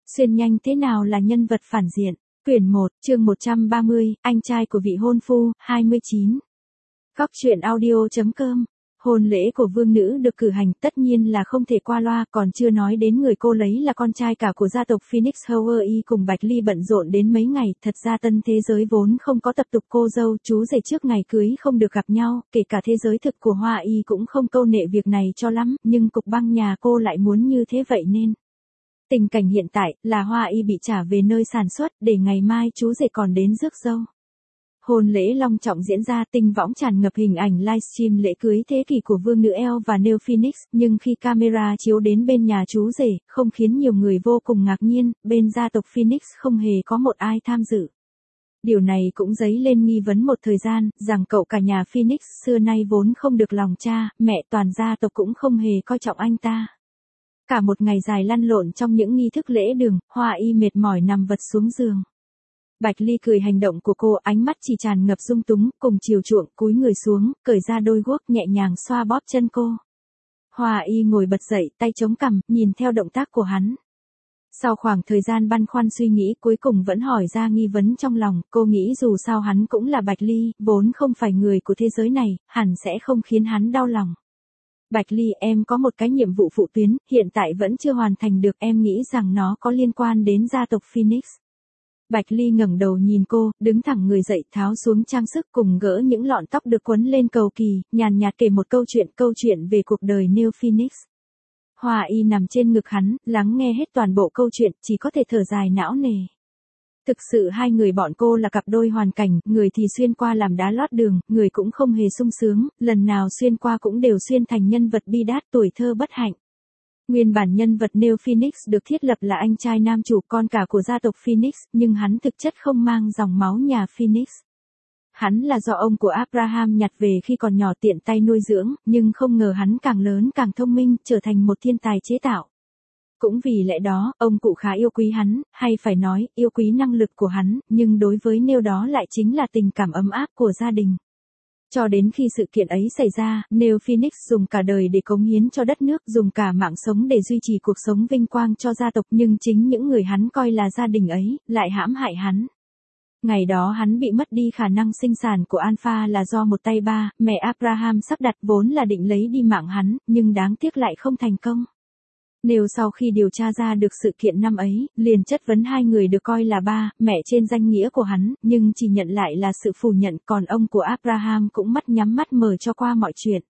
Xuyên nhanh thế nào là nhân vật phản diện? Quyển 1, chương 130, anh trai của vị hôn phu, 29. Góc truyện audio.com. Hôn lễ của vương nữ được cử hành tất nhiên là không thể qua loa, còn chưa nói đến người cô lấy là con trai cả của gia tộc Phoenix Hawaii cùng Bạch Ly bận rộn đến mấy ngày. Thật ra tân thế giới vốn không có tập tục cô dâu chú rể trước ngày cưới không được gặp nhau, kể cả thế giới thực của Hoa Y cũng không câu nệ việc này cho lắm, nhưng cục băng nhà cô lại muốn như thế vậy nên. Tình cảnh hiện tại là Hoa Y bị trả về nơi sản xuất để ngày mai chú rể còn đến rước dâu. Hôn lễ long trọng diễn ra, tinh võng tràn ngập hình ảnh livestream lễ cưới thế kỷ của vương nữ Elle và Neil Phoenix, nhưng khi camera chiếu đến bên nhà chú rể, không khiến nhiều người vô cùng ngạc nhiên, bên gia tộc Phoenix không hề có một ai tham dự. Điều này cũng dấy lên nghi vấn một thời gian, rằng cậu cả nhà Phoenix xưa nay vốn không được lòng cha, mẹ, toàn gia tộc cũng không hề coi trọng anh ta. Cả một ngày dài lăn lộn trong những nghi thức lễ đường, Hoa Y mệt mỏi nằm vật xuống giường. Bạch Ly cười hành động của cô, ánh mắt chỉ tràn ngập dung túng, cùng chiều chuộng, cúi người xuống, cởi ra đôi guốc nhẹ nhàng xoa bóp chân cô. Hoa Y ngồi bật dậy, tay chống cằm, nhìn theo động tác của hắn. Sau khoảng thời gian băn khoăn suy nghĩ, cuối cùng vẫn hỏi ra nghi vấn trong lòng, cô nghĩ dù sao hắn cũng là Bạch Ly, vốn không phải người của thế giới này, hẳn sẽ không khiến hắn đau lòng. Bạch Ly, em có một cái nhiệm vụ phụ tuyến, hiện tại vẫn chưa hoàn thành được, em nghĩ rằng nó có liên quan đến gia tộc Phoenix. Bạch Ly ngẩng đầu nhìn cô, đứng thẳng người dậy, tháo xuống trang sức cùng gỡ những lọn tóc được quấn lên cầu kỳ, nhàn nhạt kể một câu chuyện về cuộc đời Neil Phoenix. Hoa Y nằm trên ngực hắn, lắng nghe hết toàn bộ câu chuyện, chỉ có thể thở dài não nề. Thực sự hai người bọn cô là cặp đôi hoàn cảnh, người thì xuyên qua làm đá lót đường, người cũng không hề sung sướng, lần nào xuyên qua cũng đều xuyên thành nhân vật bi đát, tuổi thơ bất hạnh. Nguyên bản nhân vật Neil Phoenix được thiết lập là anh trai nam chủ, con cả của gia tộc Phoenix, nhưng hắn thực chất không mang dòng máu nhà Phoenix. Hắn là do ông của Abraham nhặt về khi còn nhỏ tiện tay nuôi dưỡng, nhưng không ngờ hắn càng lớn càng thông minh, trở thành một thiên tài chế tạo. Cũng vì lẽ đó, ông cụ khá yêu quý hắn, hay phải nói, yêu quý năng lực của hắn, nhưng đối với Neil đó lại chính là tình cảm ấm áp của gia đình. Cho đến khi sự kiện ấy xảy ra, Neil Phoenix dùng cả đời để cống hiến cho đất nước, dùng cả mạng sống để duy trì cuộc sống vinh quang cho gia tộc, nhưng chính những người hắn coi là gia đình ấy, lại hãm hại hắn. Ngày đó hắn bị mất đi khả năng sinh sản của Alpha là do một tay ba, mẹ Abraham sắp đặt, vốn là định lấy đi mạng hắn, nhưng đáng tiếc lại không thành công. Neil sau khi điều tra ra được sự kiện năm ấy, liền chất vấn hai người được coi là ba, mẹ trên danh nghĩa của hắn, nhưng chỉ nhận lại là sự phủ nhận, còn ông của Abraham cũng mắt nhắm mắt mở cho qua mọi chuyện.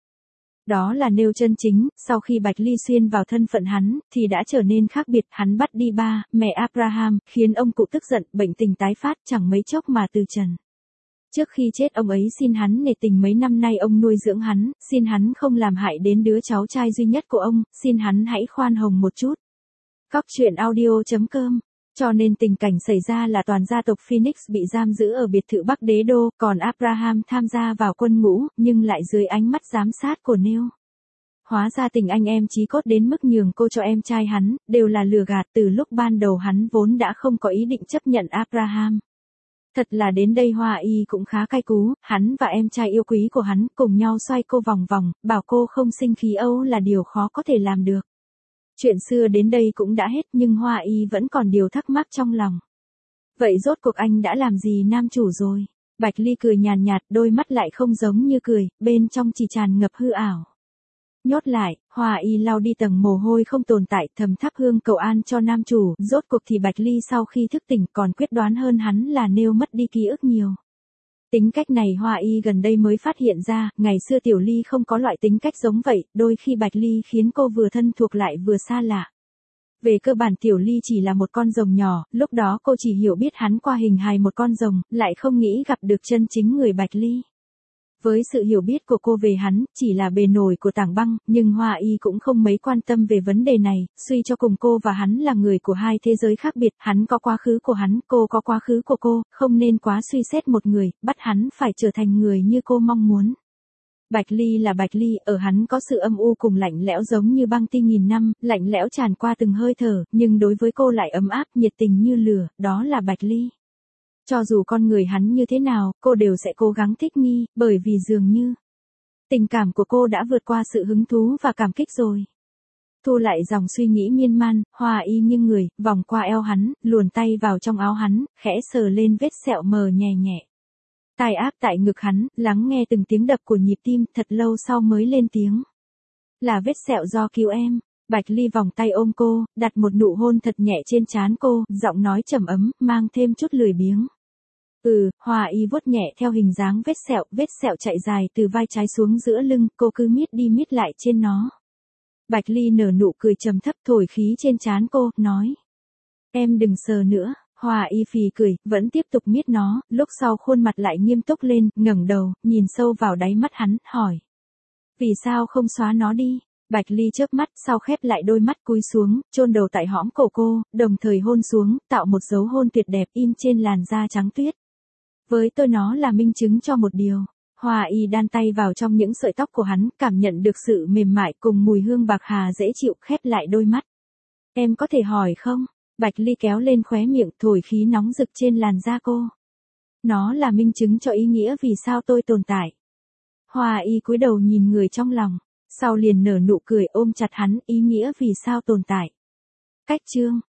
Đó là Neil chân chính, sau khi Bạch Ly xuyên vào thân phận hắn, thì đã trở nên khác biệt, hắn bắt đi ba, mẹ Abraham, khiến ông cụ tức giận, bệnh tình tái phát, chẳng mấy chốc mà từ trần. Trước khi chết ông ấy xin hắn nể tình mấy năm nay ông nuôi dưỡng hắn, xin hắn không làm hại đến đứa cháu trai duy nhất của ông, xin hắn hãy khoan hồng một chút. Góc truyện audio.com. Cho nên tình cảnh xảy ra là toàn gia tộc Phoenix bị giam giữ ở biệt thự Bắc Đế Đô, còn Abraham tham gia vào quân ngũ, nhưng lại dưới ánh mắt giám sát của Neil. Hóa ra tình anh em chí cốt đến mức nhường cô cho em trai hắn, đều là lừa gạt, từ lúc ban đầu hắn vốn đã không có ý định chấp nhận Abraham. Thật là đến đây Hoa Y cũng khá cay cú, hắn và em trai yêu quý của hắn cùng nhau xoay cô vòng vòng, bảo cô không sinh khí Âu là điều khó có thể làm được. Chuyện xưa đến đây cũng đã hết, nhưng Hoa Y vẫn còn điều thắc mắc trong lòng. Vậy rốt cuộc anh đã làm gì nam chủ rồi? Bạch Ly cười nhàn nhạt, đôi mắt lại không giống như cười, bên trong chỉ tràn ngập hư ảo. Nhốt lại, Hoa Y lau đi tầng mồ hôi không tồn tại, thầm thắp hương cầu an cho nam chủ, rốt cuộc thì Bạch Ly sau khi thức tỉnh còn quyết đoán hơn hắn là Neil mất đi ký ức nhiều. Tính cách này Hoa Y gần đây mới phát hiện ra, ngày xưa Tiểu Ly không có loại tính cách giống vậy, đôi khi Bạch Ly khiến cô vừa thân thuộc lại vừa xa lạ. Về cơ bản Tiểu Ly chỉ là một con rồng nhỏ, lúc đó cô chỉ hiểu biết hắn qua hình hài một con rồng, lại không nghĩ gặp được chân chính người Bạch Ly. Với sự hiểu biết của cô về hắn, chỉ là bề nổi của tảng băng, nhưng Hoa Y cũng không mấy quan tâm về vấn đề này, suy cho cùng cô và hắn là người của hai thế giới khác biệt, hắn có quá khứ của hắn, cô có quá khứ của cô, không nên quá suy xét một người, bắt hắn phải trở thành người như cô mong muốn. Bạch Ly là Bạch Ly, ở hắn có sự âm u cùng lạnh lẽo giống như băng ti nghìn năm, lạnh lẽo tràn qua từng hơi thở, nhưng đối với cô lại ấm áp, nhiệt tình như lửa, đó là Bạch Ly. Cho dù con người hắn như thế nào, cô đều sẽ cố gắng thích nghi, bởi vì dường như tình cảm của cô đã vượt qua sự hứng thú và cảm kích rồi. Thu lại dòng suy nghĩ miên man, Hoa Y nghiêng người, vòng qua eo hắn, luồn tay vào trong áo hắn, khẽ sờ lên vết sẹo mờ nhẹ nhẹ. Tai áp tại ngực hắn, lắng nghe từng tiếng đập của nhịp tim, thật lâu sau mới lên tiếng. Là vết sẹo do cứu em. Bạch Ly vòng tay ôm cô, đặt một nụ hôn thật nhẹ trên trán cô, giọng nói trầm ấm, mang thêm chút lười biếng. Hoa Y vuốt nhẹ theo hình dáng vết sẹo chạy dài từ vai trái xuống giữa lưng, cô cứ miết đi miết lại trên nó. Bạch Ly nở nụ cười trầm thấp thổi khí trên trán cô, nói. Em đừng sờ nữa. Hoa Y phì cười, vẫn tiếp tục miết nó, lúc sau khuôn mặt lại nghiêm túc lên, ngẩng đầu, nhìn sâu vào đáy mắt hắn, hỏi. Vì sao không xóa nó đi? Bạch Ly chớp mắt, sau khép lại đôi mắt cúi xuống, chôn đầu tại hõm cổ cô, đồng thời hôn xuống, tạo một dấu hôn tuyệt đẹp in trên làn da trắng tuyết. Với tôi nó là minh chứng cho một điều. Hoa Y đan tay vào trong những sợi tóc của hắn, cảm nhận được sự mềm mại cùng mùi hương bạc hà dễ chịu, khép lại đôi mắt. Em có thể hỏi không? Bạch Ly kéo lên khóe miệng, thổi khí nóng rực trên làn da cô. Nó là minh chứng cho ý nghĩa vì sao tôi tồn tại. Hoa Y cúi đầu nhìn người trong lòng, sau liền nở nụ cười ôm chặt hắn, ý nghĩa vì sao tồn tại. Cách chương